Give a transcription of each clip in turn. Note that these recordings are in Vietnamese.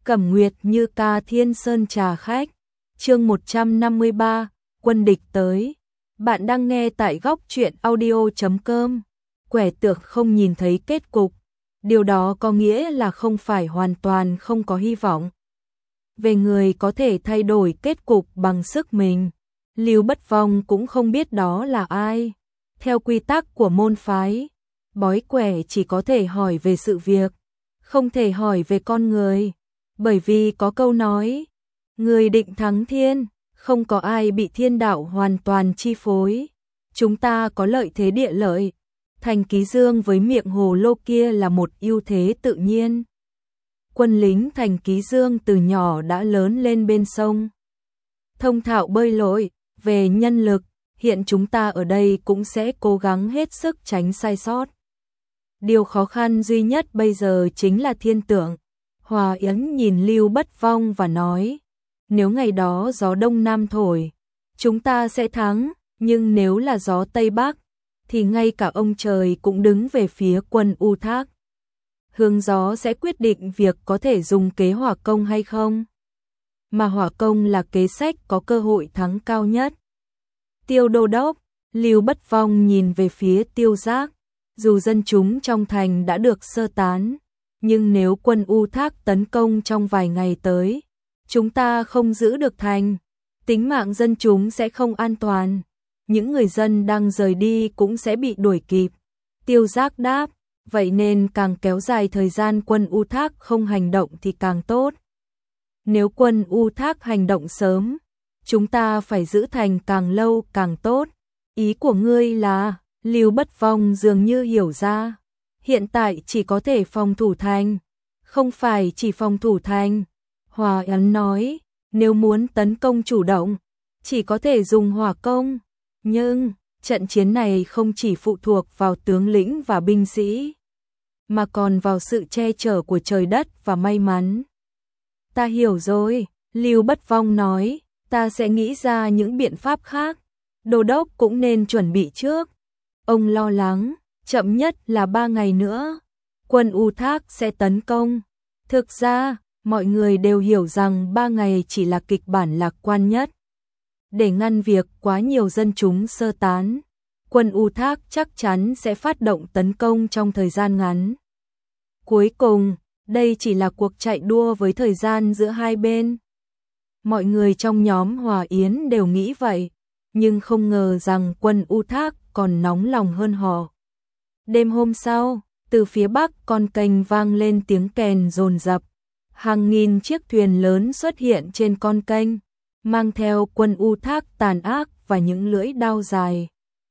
Cẩm Nguyệt Như ca Thiên Sơn trà khách. Chương 153, quân địch tới. Bạn đang nghe tại góc truyện audio.com. Quẻ tượng không nhìn thấy kết cục. Điều đó có nghĩa là không phải hoàn toàn không có hy vọng. Về người có thể thay đổi kết cục bằng sức mình. Lưu Bất Phong cũng không biết đó là ai. Theo quy tắc của môn phái, bói quẻ chỉ có thể hỏi về sự việc, không thể hỏi về con người. Bởi vì có câu nói, người định thắng thiên, không có ai bị thiên đạo hoàn toàn chi phối. Chúng ta có lợi thế địa lợi. Thành Ký Dương với miệng hồ lô kia là một ưu thế tự nhiên. Quân lính Thành Ký Dương từ nhỏ đã lớn lên bên sông, thông thạo bơi lội. Về nhân lực, hiện chúng ta ở đây cũng sẽ cố gắng hết sức tránh sai sót. Điều khó khăn duy nhất bây giờ chính là thiên tượng. Hòa Yến nhìn Lưu Bất Phong và nói, nếu ngày đó gió đông nam thổi, chúng ta sẽ thắng, nhưng nếu là gió tây bắc, thì ngay cả ông trời cũng đứng về phía quân U Thác. Hướng gió sẽ quyết định việc có thể dùng kế hỏa công hay không. Mà hỏa công là kế sách có cơ hội thắng cao nhất. Tiêu đô đốc, Lưu Bất Phong nhìn về phía Tiêu Giác, dù dân chúng trong thành đã được sơ tán, nhưng nếu quân U Thác tấn công trong vài ngày tới, chúng ta không giữ được thành, tính mạng dân chúng sẽ không an toàn, những người dân đang rời đi cũng sẽ bị đuổi kịp. Tiêu Giác đáp, vậy nên càng kéo dài thời gian quân U Thác không hành động thì càng tốt. Nếu quân U Thác hành động sớm, chúng ta phải giữ thành càng lâu càng tốt. Ý của ngươi là, Lưu Bất Phong dường như hiểu ra, hiện tại chỉ có thể phòng thủ thành, không phải chỉ phòng thủ thành. Hòa Yến nói, nếu muốn tấn công chủ động, chỉ có thể dùng hỏa công, nhưng trận chiến này không chỉ phụ thuộc vào tướng lĩnh và binh sĩ, mà còn vào sự che chở của trời đất và may mắn. Ta hiểu rồi, Lưu Bất Phong nói, ta sẽ nghĩ ra những biện pháp khác. Đô đốc cũng nên chuẩn bị trước. Ông lo lắng, chậm nhất là 3 ngày nữa, quân U Thác sẽ tấn công. Thực ra, mọi người đều hiểu rằng 3 ngày chỉ là kịch bản lạc quan nhất. Để ngăn việc quá nhiều dân chúng sơ tán, quân U Thác chắc chắn sẽ phát động tấn công trong thời gian ngắn. Cuối cùng, đây chỉ là cuộc chạy đua với thời gian giữa hai bên. Mọi người trong nhóm Hòa Yến đều nghĩ vậy, nhưng không ngờ rằng quân U Thác còn nóng lòng hơn họ. Đêm hôm sau, từ phía bắc con kênh vang lên tiếng kèn dồn dập. Hàng nghìn chiếc thuyền lớn xuất hiện trên con kênh, mang theo quân U Thác tàn ác và những lưỡi đao dài.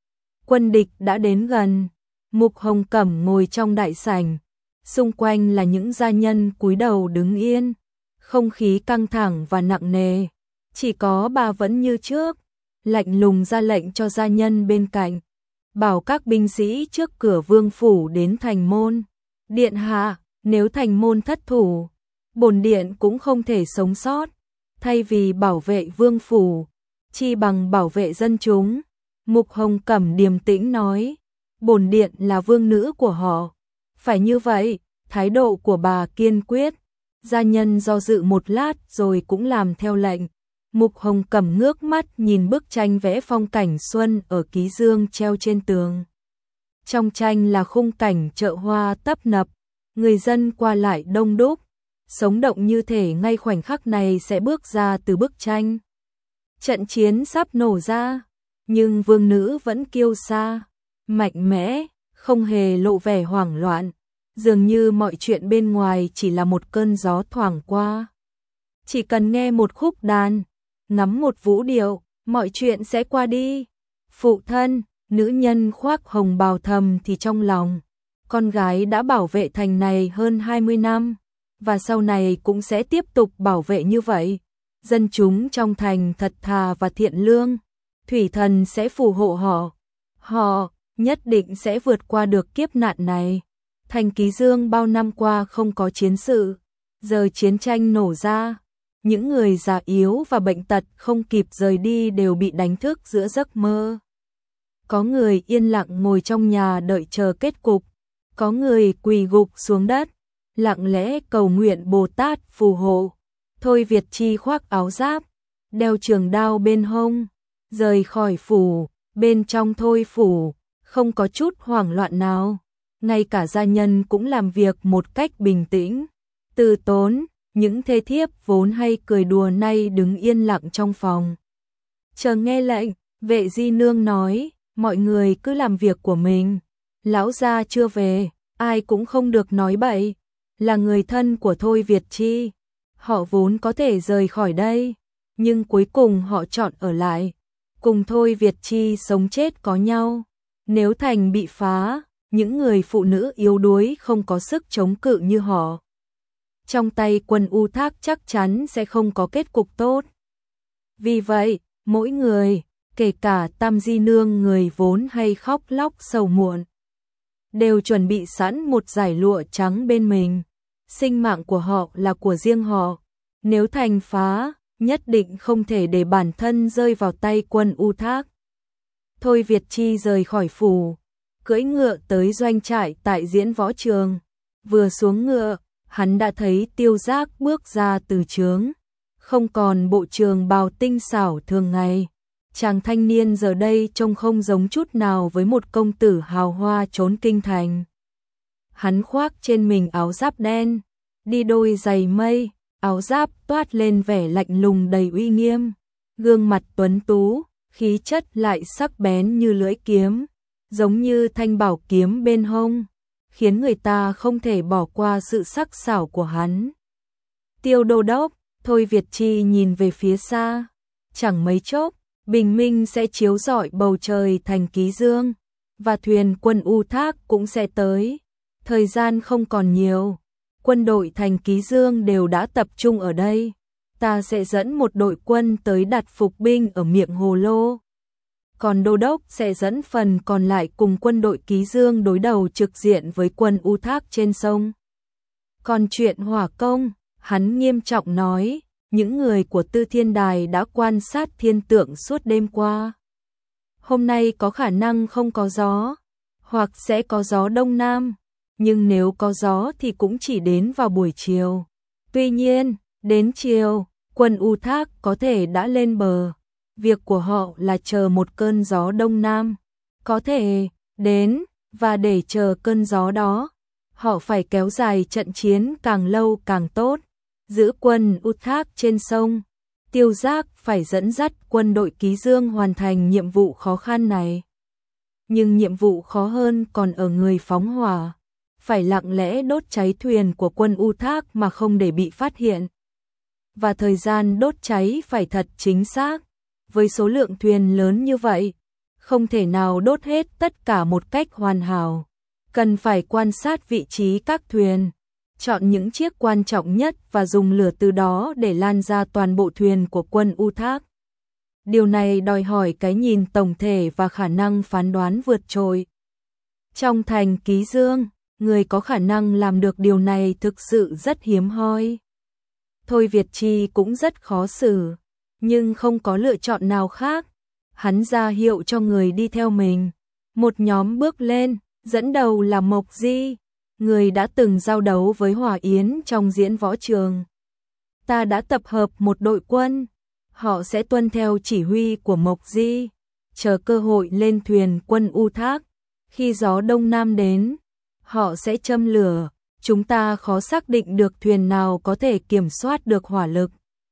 Quân địch đã đến gần. Mục Hồng Cẩm ngồi trong đại sảnh, xung quanh là những gia nhân cúi đầu đứng yên. Không khí căng thẳng và nặng nề, chỉ có bà vẫn như trước, lạnh lùng ra lệnh cho gia nhân bên cạnh, bảo các binh sĩ trước cửa vương phủ đến thành môn. Điện hạ, nếu thành môn thất thủ, bổn điện cũng không thể sống sót, thay vì bảo vệ vương phủ, chi bằng bảo vệ dân chúng. Mục Hồng Cẩm điềm tĩnh nói, bổn điện là vương nữ của họ, phải như vậy. Thái độ của bà kiên quyết. Gia nhân do dự một lát rồi cũng làm theo lệnh. Mục Hồng Cẩm ngước mắt nhìn bức tranh vẽ phong cảnh xuân ở Ký Dương treo trên tường. Trong tranh là khung cảnh chợ hoa tấp nập, người dân qua lại đông đúc, sống động như thể ngay khoảnh khắc này sẽ bước ra từ bức tranh. Trận chiến sắp nổ ra, nhưng vương nữ vẫn kiêu sa, mạnh mẽ, không hề lộ vẻ hoảng loạn. Dường như mọi chuyện bên ngoài chỉ là một cơn gió thoảng qua. Chỉ cần nghe một khúc đàn, ngắm một vũ điệu, mọi chuyện sẽ qua đi. Phụ thân, nữ nhân khoác hồng bào thầm thì trong lòng. Con gái đã bảo vệ thành này hơn 20 năm, và sau này cũng sẽ tiếp tục bảo vệ như vậy. Dân chúng trong thành thật thà và thiện lương, thủy thần sẽ phù hộ họ. Họ nhất định sẽ vượt qua được kiếp nạn này. Thành Ký Dương bao năm qua không có chiến sự, giờ chiến tranh nổ ra, những người già yếu và bệnh tật không kịp rời đi đều bị đánh thức giữa giấc mơ. Có người yên lặng ngồi trong nhà đợi chờ kết cục, có người quỳ gục xuống đất, lặng lẽ cầu nguyện Bồ Tát phù hộ. Thôi Việt Chi khoác áo giáp, đeo trường đao bên hông, rời khỏi phủ. Bên trong Thôi phủ không có chút hoảng loạn nào, ngay cả gia nhân cũng làm việc một cách bình tĩnh, từ tốn. Những thê thiếp vốn hay cười đùa nay đứng yên lặng trong phòng, chờ nghe lệnh. Vệ di nương nói, mọi người cứ làm việc của mình, lão gia chưa về, ai cũng không được nói bậy, là người thân của Thôi Việt Chi, họ vốn có thể rời khỏi đây, nhưng cuối cùng họ chọn ở lại, cùng Thôi Việt Chi sống chết có nhau. Nếu thành bị phá, những người phụ nữ yếu đuối không có sức chống cự như họ, trong tay quân U Thác chắc chắn sẽ không có kết cục tốt. Vì vậy, mỗi người, kể cả Tam Di Nương người vốn hay khóc lóc sầu muộn, đều chuẩn bị sẵn một dải lụa trắng bên mình. Sinh mạng của họ là của riêng họ, nếu thành phá, nhất định không thể để bản thân rơi vào tay quân U Thác. Thôi Việt Chi rời khỏi phủ, cưỡi ngựa tới doanh trại tại diễn võ trường. Vừa xuống ngựa, hắn đã thấy Tiêu Giác bước ra từ trướng, không còn bộ trường bào tinh xảo thường ngày. Chàng thanh niên giờ đây trông không giống chút nào với một công tử hào hoa trốn kinh thành. Hắn khoác trên mình áo giáp đen, đi đôi giày mây, áo giáp toát lên vẻ lạnh lùng đầy uy nghiêm, gương mặt tuấn tú, khí chất lại sắc bén như lưỡi kiếm, giống như thanh bảo kiếm bên hông, khiến người ta không thể bỏ qua sự sắc sảo của hắn. Tiêu đô đốc, Thôi Việt Chi nhìn về phía xa, chẳng mấy chốc, bình minh sẽ chiếu rọi bầu trời thành Ký Dương, và thuyền quân U Thác cũng sẽ tới. Thời gian không còn nhiều, quân đội thành Ký Dương đều đã tập trung ở đây. Ta sẽ dẫn một đội quân tới đặt phục binh ở miệng hồ lô. Còn đô đốc sẽ dẫn phần còn lại cùng quân đội Ký Dương đối đầu trực diện với quân U Thác trên sông. Còn chuyện hỏa công, hắn nghiêm trọng nói, những người của Tư Thiên Đài đã quan sát thiên tượng suốt đêm qua. Hôm nay có khả năng không có gió, hoặc sẽ có gió đông nam, nhưng nếu có gió thì cũng chỉ đến vào buổi chiều. Tuy nhiên, đến chiều, quân U Thác có thể đã lên bờ. Việc của họ là chờ một cơn gió đông nam, có thể đến, và để chờ cơn gió đó, họ phải kéo dài trận chiến càng lâu càng tốt. Giữ quân U Thác trên sông, Tiêu Giác phải dẫn dắt quân đội Ký Dương hoàn thành nhiệm vụ khó khăn này. Nhưng nhiệm vụ khó hơn còn ở người phóng hỏa, phải lặng lẽ đốt cháy thuyền của quân U Thác mà không để bị phát hiện. Và thời gian đốt cháy phải thật chính xác, với số lượng thuyền lớn như vậy, không thể nào đốt hết tất cả một cách hoàn hảo. Cần phải quan sát vị trí các thuyền, chọn những chiếc quan trọng nhất và dùng lửa từ đó để lan ra toàn bộ thuyền của quân U Thác. Điều này đòi hỏi cái nhìn tổng thể và khả năng phán đoán vượt trội. Trong thành Ký Dương, người có khả năng làm được điều này thực sự rất hiếm hoi. Thôi Việt Chi cũng rất khó xử, nhưng không có lựa chọn nào khác. Hắn ra hiệu cho người đi theo mình. Một nhóm bước lên, dẫn đầu là Mộc Di, người đã từng giao đấu với Hỏa Yến trong diễn võ trường. Ta đã tập hợp một đội quân, họ sẽ tuân theo chỉ huy của Mộc Di, chờ cơ hội lên thuyền quân U Thác. Khi gió đông nam đến, họ sẽ châm lửa, chúng ta khó xác định được thuyền nào có thể kiểm soát được hỏa lực.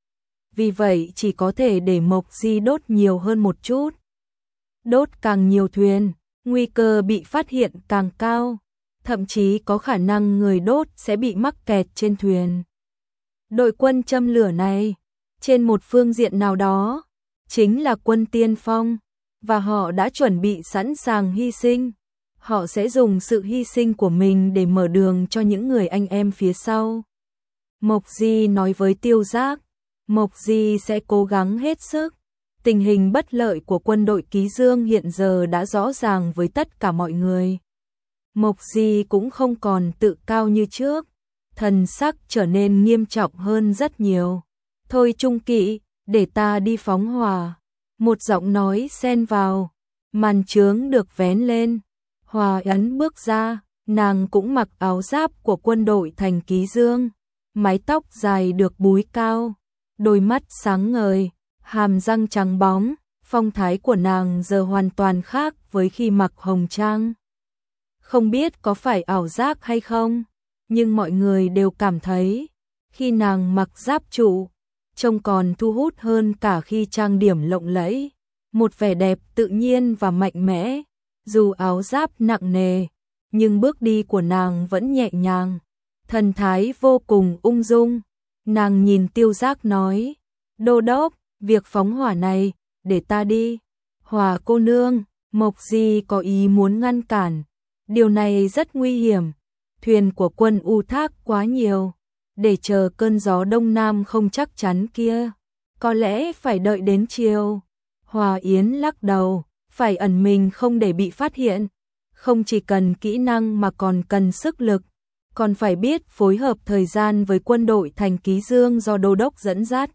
Vì vậy chỉ có thể để Mộc Di đốt nhiều hơn một chút. Đốt càng nhiều thuyền, nguy cơ bị phát hiện càng cao, thậm chí có khả năng người đốt sẽ bị mắc kẹt trên thuyền. Đội quân châm lửa này, trên một phương diện nào đó, chính là quân tiên phong, và họ đã chuẩn bị sẵn sàng hy sinh. Họ sẽ dùng sự hy sinh của mình để mở đường cho những người anh em phía sau. Mộc Di nói với Tiêu Giác, Mộc Di sẽ cố gắng hết sức. Tình hình bất lợi của quân đội Ký Dương hiện giờ đã rõ ràng với tất cả mọi người. Mộc Di cũng không còn tự cao như trước, thần sắc trở nên nghiêm trọng hơn rất nhiều. Thôi Trung Kỵ, để ta đi phóng hỏa. Một giọng nói xen vào, màn chướng được vén lên. Hòa Ấn bước ra, Nàng cũng mặc áo giáp của quân đội thành Ký Dương, mái tóc dài được búi cao, đôi mắt sáng ngời, hàm răng trắng bóng, phong thái của nàng giờ hoàn toàn khác với khi mặc hồng trang. Không biết có phải ảo giác hay không, nhưng mọi người đều cảm thấy, khi nàng mặc giáp trụ, trông còn thu hút hơn cả khi trang điểm lộng lẫy, một vẻ đẹp tự nhiên và mạnh mẽ, dù áo giáp nặng nề, nhưng bước đi của nàng vẫn nhẹ nhàng, thần thái vô cùng ung dung. Nàng nhìn Tiêu Giác nói, Đô đốc, việc phóng hỏa này, để ta đi. Hỏa cô nương, Mộc Di có ý muốn ngăn cản, điều này rất nguy hiểm, thuyền của quân U Thác quá nhiều, để chờ cơn gió đông nam không chắc chắn kia, có lẽ phải đợi đến chiều. Hòa Yến lắc đầu, phải ẩn mình không để bị phát hiện, không chỉ cần kỹ năng mà còn cần sức lực, còn phải biết phối hợp thời gian với quân đội thành Ký Dương do đô đốc dẫn dắt.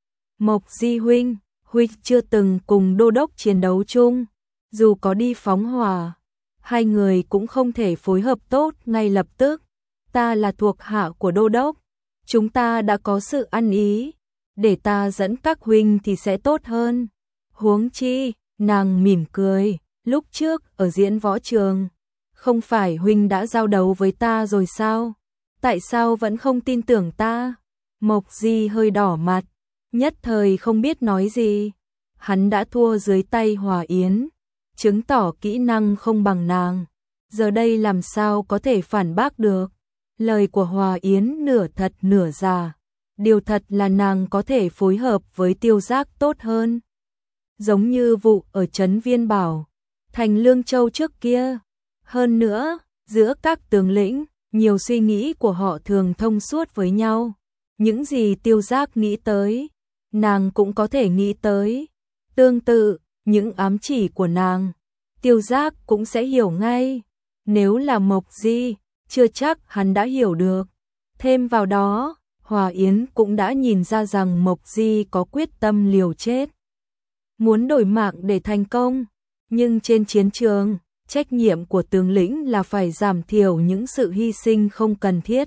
Mộc Di huynh chưa từng cùng đô đốc chiến đấu chung, dù có đi phóng hỏa, hai người cũng không thể phối hợp tốt ngay lập tức. Ta là thuộc hạ của đô đốc, chúng ta đã có sự ăn ý, để ta dẫn các huynh thì sẽ tốt hơn. Huống chi, nàng mỉm cười, lúc trước ở diễn võ trường, không phải huynh đã giao đấu với ta rồi sao? Tại sao vẫn không tin tưởng ta? Mộc Di hơi đỏ mặt, nhất thời không biết nói gì. Hắn đã thua dưới tay Hòa Yến, chứng tỏ kỹ năng không bằng nàng. Giờ đây làm sao có thể phản bác được? Lời của Hòa Yến nửa thật nửa giả. Điều thật là nàng có thể phối hợp với Tiêu Giác tốt hơn. Giống như vụ ở trấn Viên Bảo, thành Lương Châu trước kia. Hơn nữa, giữa các tướng lĩnh, nhiều suy nghĩ của họ thường thông suốt với nhau. Những gì Tiêu Giác nghĩ tới, nàng cũng có thể nghĩ tới. Tương tự, những ám chỉ của nàng, Tiêu Giác cũng sẽ hiểu ngay. Nếu là Mộc Di, chưa chắc hắn đã hiểu được. Thêm vào đó, Hòa Yến cũng đã nhìn ra rằng Mộc Di có quyết tâm liều chết, muốn đổi mạng để thành công. Nhưng trên chiến trường, trách nhiệm của tướng lĩnh là phải giảm thiểu những sự hy sinh không cần thiết.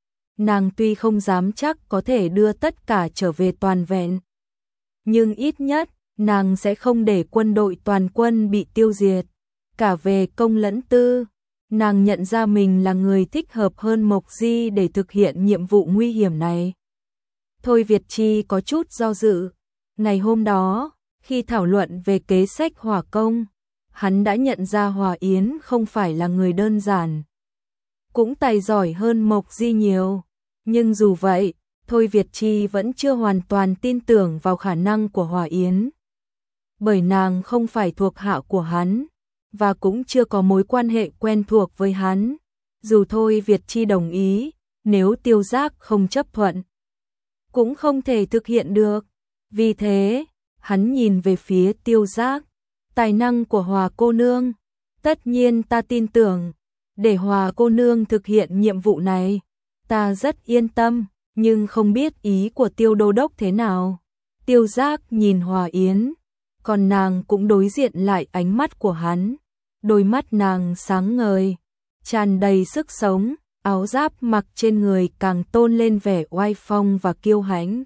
Nàng tuy không dám chắc có thể đưa tất cả trở về toàn vẹn, nhưng ít nhất, nàng sẽ không để quân đội toàn quân bị tiêu diệt. Cả về công lẫn tư, nàng nhận ra mình là người thích hợp hơn Mộc Di để thực hiện nhiệm vụ nguy hiểm này. Thôi Việt Chi có chút do dự. Ngày hôm đó, khi thảo luận về kế sách hỏa công, hắn đã nhận ra Hòa Yến không phải là người đơn giản, cũng tài giỏi hơn Mộc Di nhiều. Nhưng dù vậy, Thôi Việt Chi vẫn chưa hoàn toàn tin tưởng vào khả năng của Hòa Yến. Bởi nàng không phải thuộc hạ của hắn, và cũng chưa có mối quan hệ quen thuộc với hắn. Dù Thôi Việt Chi đồng ý, nếu Tiêu Giác không chấp thuận, cũng không thể thực hiện được. Vì thế, hắn nhìn về phía Tiêu Giác. Tài năng của Hòa cô nương, tất nhiên ta tin tưởng. Để Hòa cô nương thực hiện nhiệm vụ này, ta rất yên tâm, nhưng không biết ý của Tiêu đô đốc thế nào. Tiêu Giác nhìn Hòa Yến, còn nàng cũng đối diện lại ánh mắt của hắn. Đôi mắt nàng sáng ngời, tràn đầy sức sống, áo giáp mặc trên người càng tôn lên vẻ oai phong và kiêu hãnh,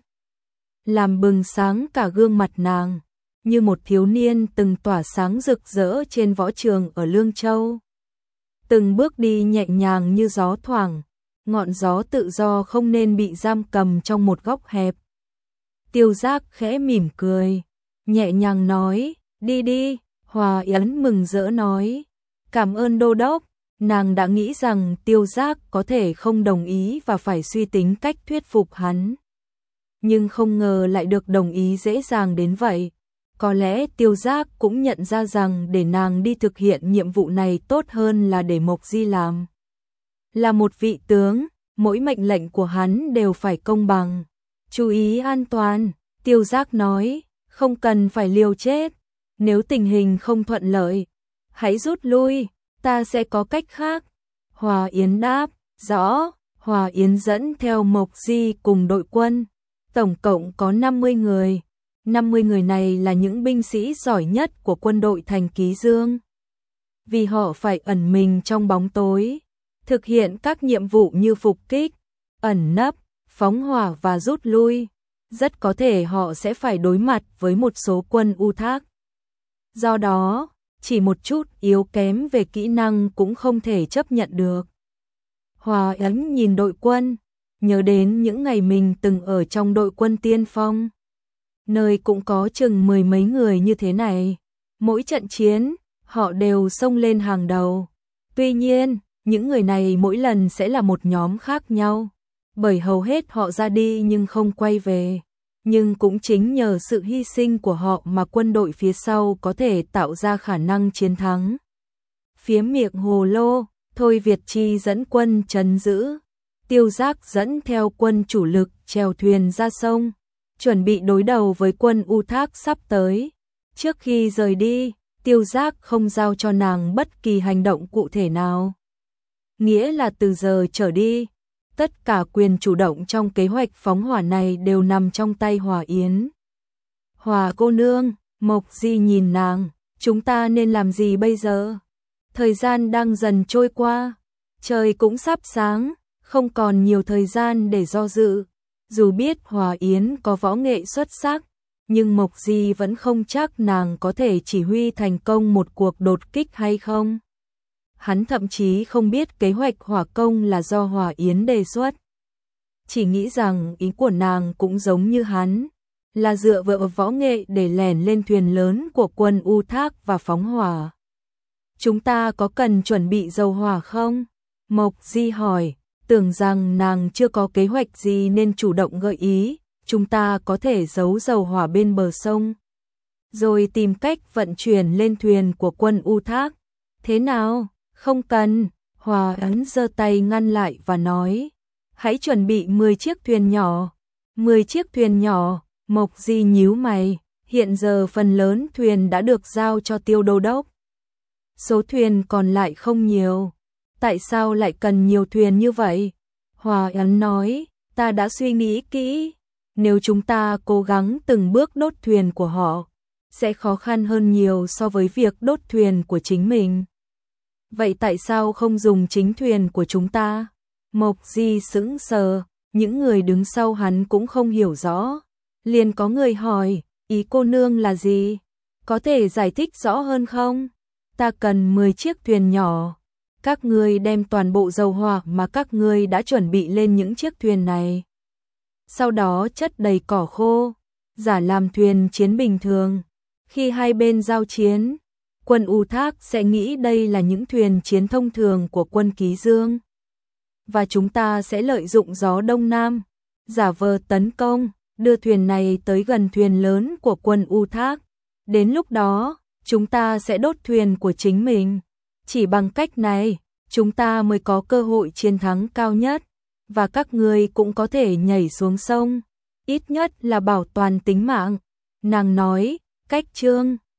làm bừng sáng cả gương mặt nàng, như một thiếu niên từng tỏa sáng rực rỡ trên võ trường ở Lương Châu. Từng bước đi nhẹ nhàng như gió thoảng, ngọn gió tự do không nên bị giam cầm trong một góc hẹp. Tiêu Giác khẽ mỉm cười, nhẹ nhàng nói, đi đi. Hòa Yến mừng rỡ nói, cảm ơn đô đốc. Nàng đã nghĩ rằng Tiêu Giác có thể không đồng ý và phải suy tính cách thuyết phục hắn, nhưng không ngờ lại được đồng ý dễ dàng đến vậy. Có lẽ Tiêu Giác cũng nhận ra rằng để nàng đi thực hiện nhiệm vụ này tốt hơn là để Mộc Di làm. Là một vị tướng, mỗi mệnh lệnh của hắn đều phải công bằng. Chú ý an toàn, Tiêu Giác nói, không cần phải liều chết. Nếu tình hình không thuận lợi, hãy rút lui, ta sẽ có cách khác. Hòa Yến đáp, rõ. Hòa Yến dẫn theo Mộc Di cùng đội quân, tổng cộng có 50 người. 50 người này là những binh sĩ giỏi nhất của quân đội thành Ký Dương. Vì họ phải ẩn mình trong bóng tối, thực hiện các nhiệm vụ như phục kích, ẩn nấp, phóng hỏa và rút lui. Rất có thể họ sẽ phải đối mặt với một số quân U Thác. Do đó, chỉ một chút yếu kém về kỹ năng cũng không thể chấp nhận được. Hòa Ấn nhìn đội quân, nhớ đến những ngày mình từng ở trong đội quân tiên phong. Nơi cũng có chừng 10 mấy người như thế này. Mỗi trận chiến, họ đều xông lên hàng đầu. Tuy nhiên, những người này mỗi lần sẽ là một nhóm khác nhau. Bởi hầu hết họ ra đi nhưng không quay về. Nhưng cũng chính nhờ sự hy sinh của họ mà quân đội phía sau có thể tạo ra khả năng chiến thắng. Phía miệng hồ lô, Thôi Việt Chi dẫn quân trấn giữ. Tiêu Giác dẫn theo quân chủ lực chèo thuyền ra sông, chuẩn bị đối đầu với quân U Thác sắp tới. Trước khi rời đi, Tiêu Giác không giao cho nàng bất kỳ hành động cụ thể nào. Nghĩa là từ giờ trở đi, tất cả quyền chủ động trong kế hoạch phóng hỏa này đều nằm trong tay Hòa Yến. Hòa cô nương, Mộc Di nhìn nàng, chúng ta nên làm gì bây giờ? Thời gian đang dần trôi qua, trời cũng sắp sáng, không còn nhiều thời gian để do dự. Dù biết Hòa Yến có võ nghệ xuất sắc, nhưng Mộc Di vẫn không chắc nàng có thể chỉ huy thành công một cuộc đột kích hay không. Hắn thậm chí không biết kế hoạch hỏa công là do Hòa Yến đề xuất. Chỉ nghĩ rằng ý của nàng cũng giống như hắn, là dựa vào võ nghệ để lèn lên thuyền lớn của quân U Thác và phóng hỏa. Chúng ta có cần chuẩn bị dầu hỏa không? Mộc Di hỏi, tưởng rằng nàng chưa có kế hoạch gì nên chủ động gợi ý, chúng ta có thể giấu dầu hỏa bên bờ sông, rồi tìm cách vận chuyển lên thuyền của quân U Thác. Thế nào? Không cần, Hòa Ấn giơ tay ngăn lại và nói, hãy chuẩn bị 10 chiếc thuyền nhỏ. 10 chiếc thuyền nhỏ, Mộc Di nhíu mày, hiện giờ phần lớn thuyền đã được giao cho Tiêu đô đốc. Số thuyền còn lại không nhiều, tại sao lại cần nhiều thuyền như vậy? Hòa Ấn nói, ta đã suy nghĩ kỹ, nếu chúng ta cố gắng từng bước đốt thuyền của họ, sẽ khó khăn hơn nhiều so với việc đốt thuyền của chính mình. Vậy tại sao không dùng chính thuyền của chúng ta? Mộc Di sững sờ, những người đứng sau hắn cũng không hiểu rõ. Liền có người hỏi, ý cô nương là gì? Có thể giải thích rõ hơn không? Ta cần 10 chiếc thuyền nhỏ. Các ngươi đem toàn bộ dầu hỏa mà các ngươi đã chuẩn bị lên những chiếc thuyền này. Sau đó chất đầy cỏ khô, giả làm thuyền chiến bình thường. Khi hai bên giao chiến, quân U Thác sẽ nghĩ đây là những thuyền chiến thông thường của quân Ký Dương. Và chúng ta sẽ lợi dụng gió Đông Nam, giả vờ tấn công, đưa thuyền này tới gần thuyền lớn của quân U Thác. Đến lúc đó, chúng ta sẽ đốt thuyền của chính mình. Chỉ bằng cách này, chúng ta mới có cơ hội chiến thắng cao nhất. Và các ngươi cũng có thể nhảy xuống sông, ít nhất là bảo toàn tính mạng. Nàng nói, cách chương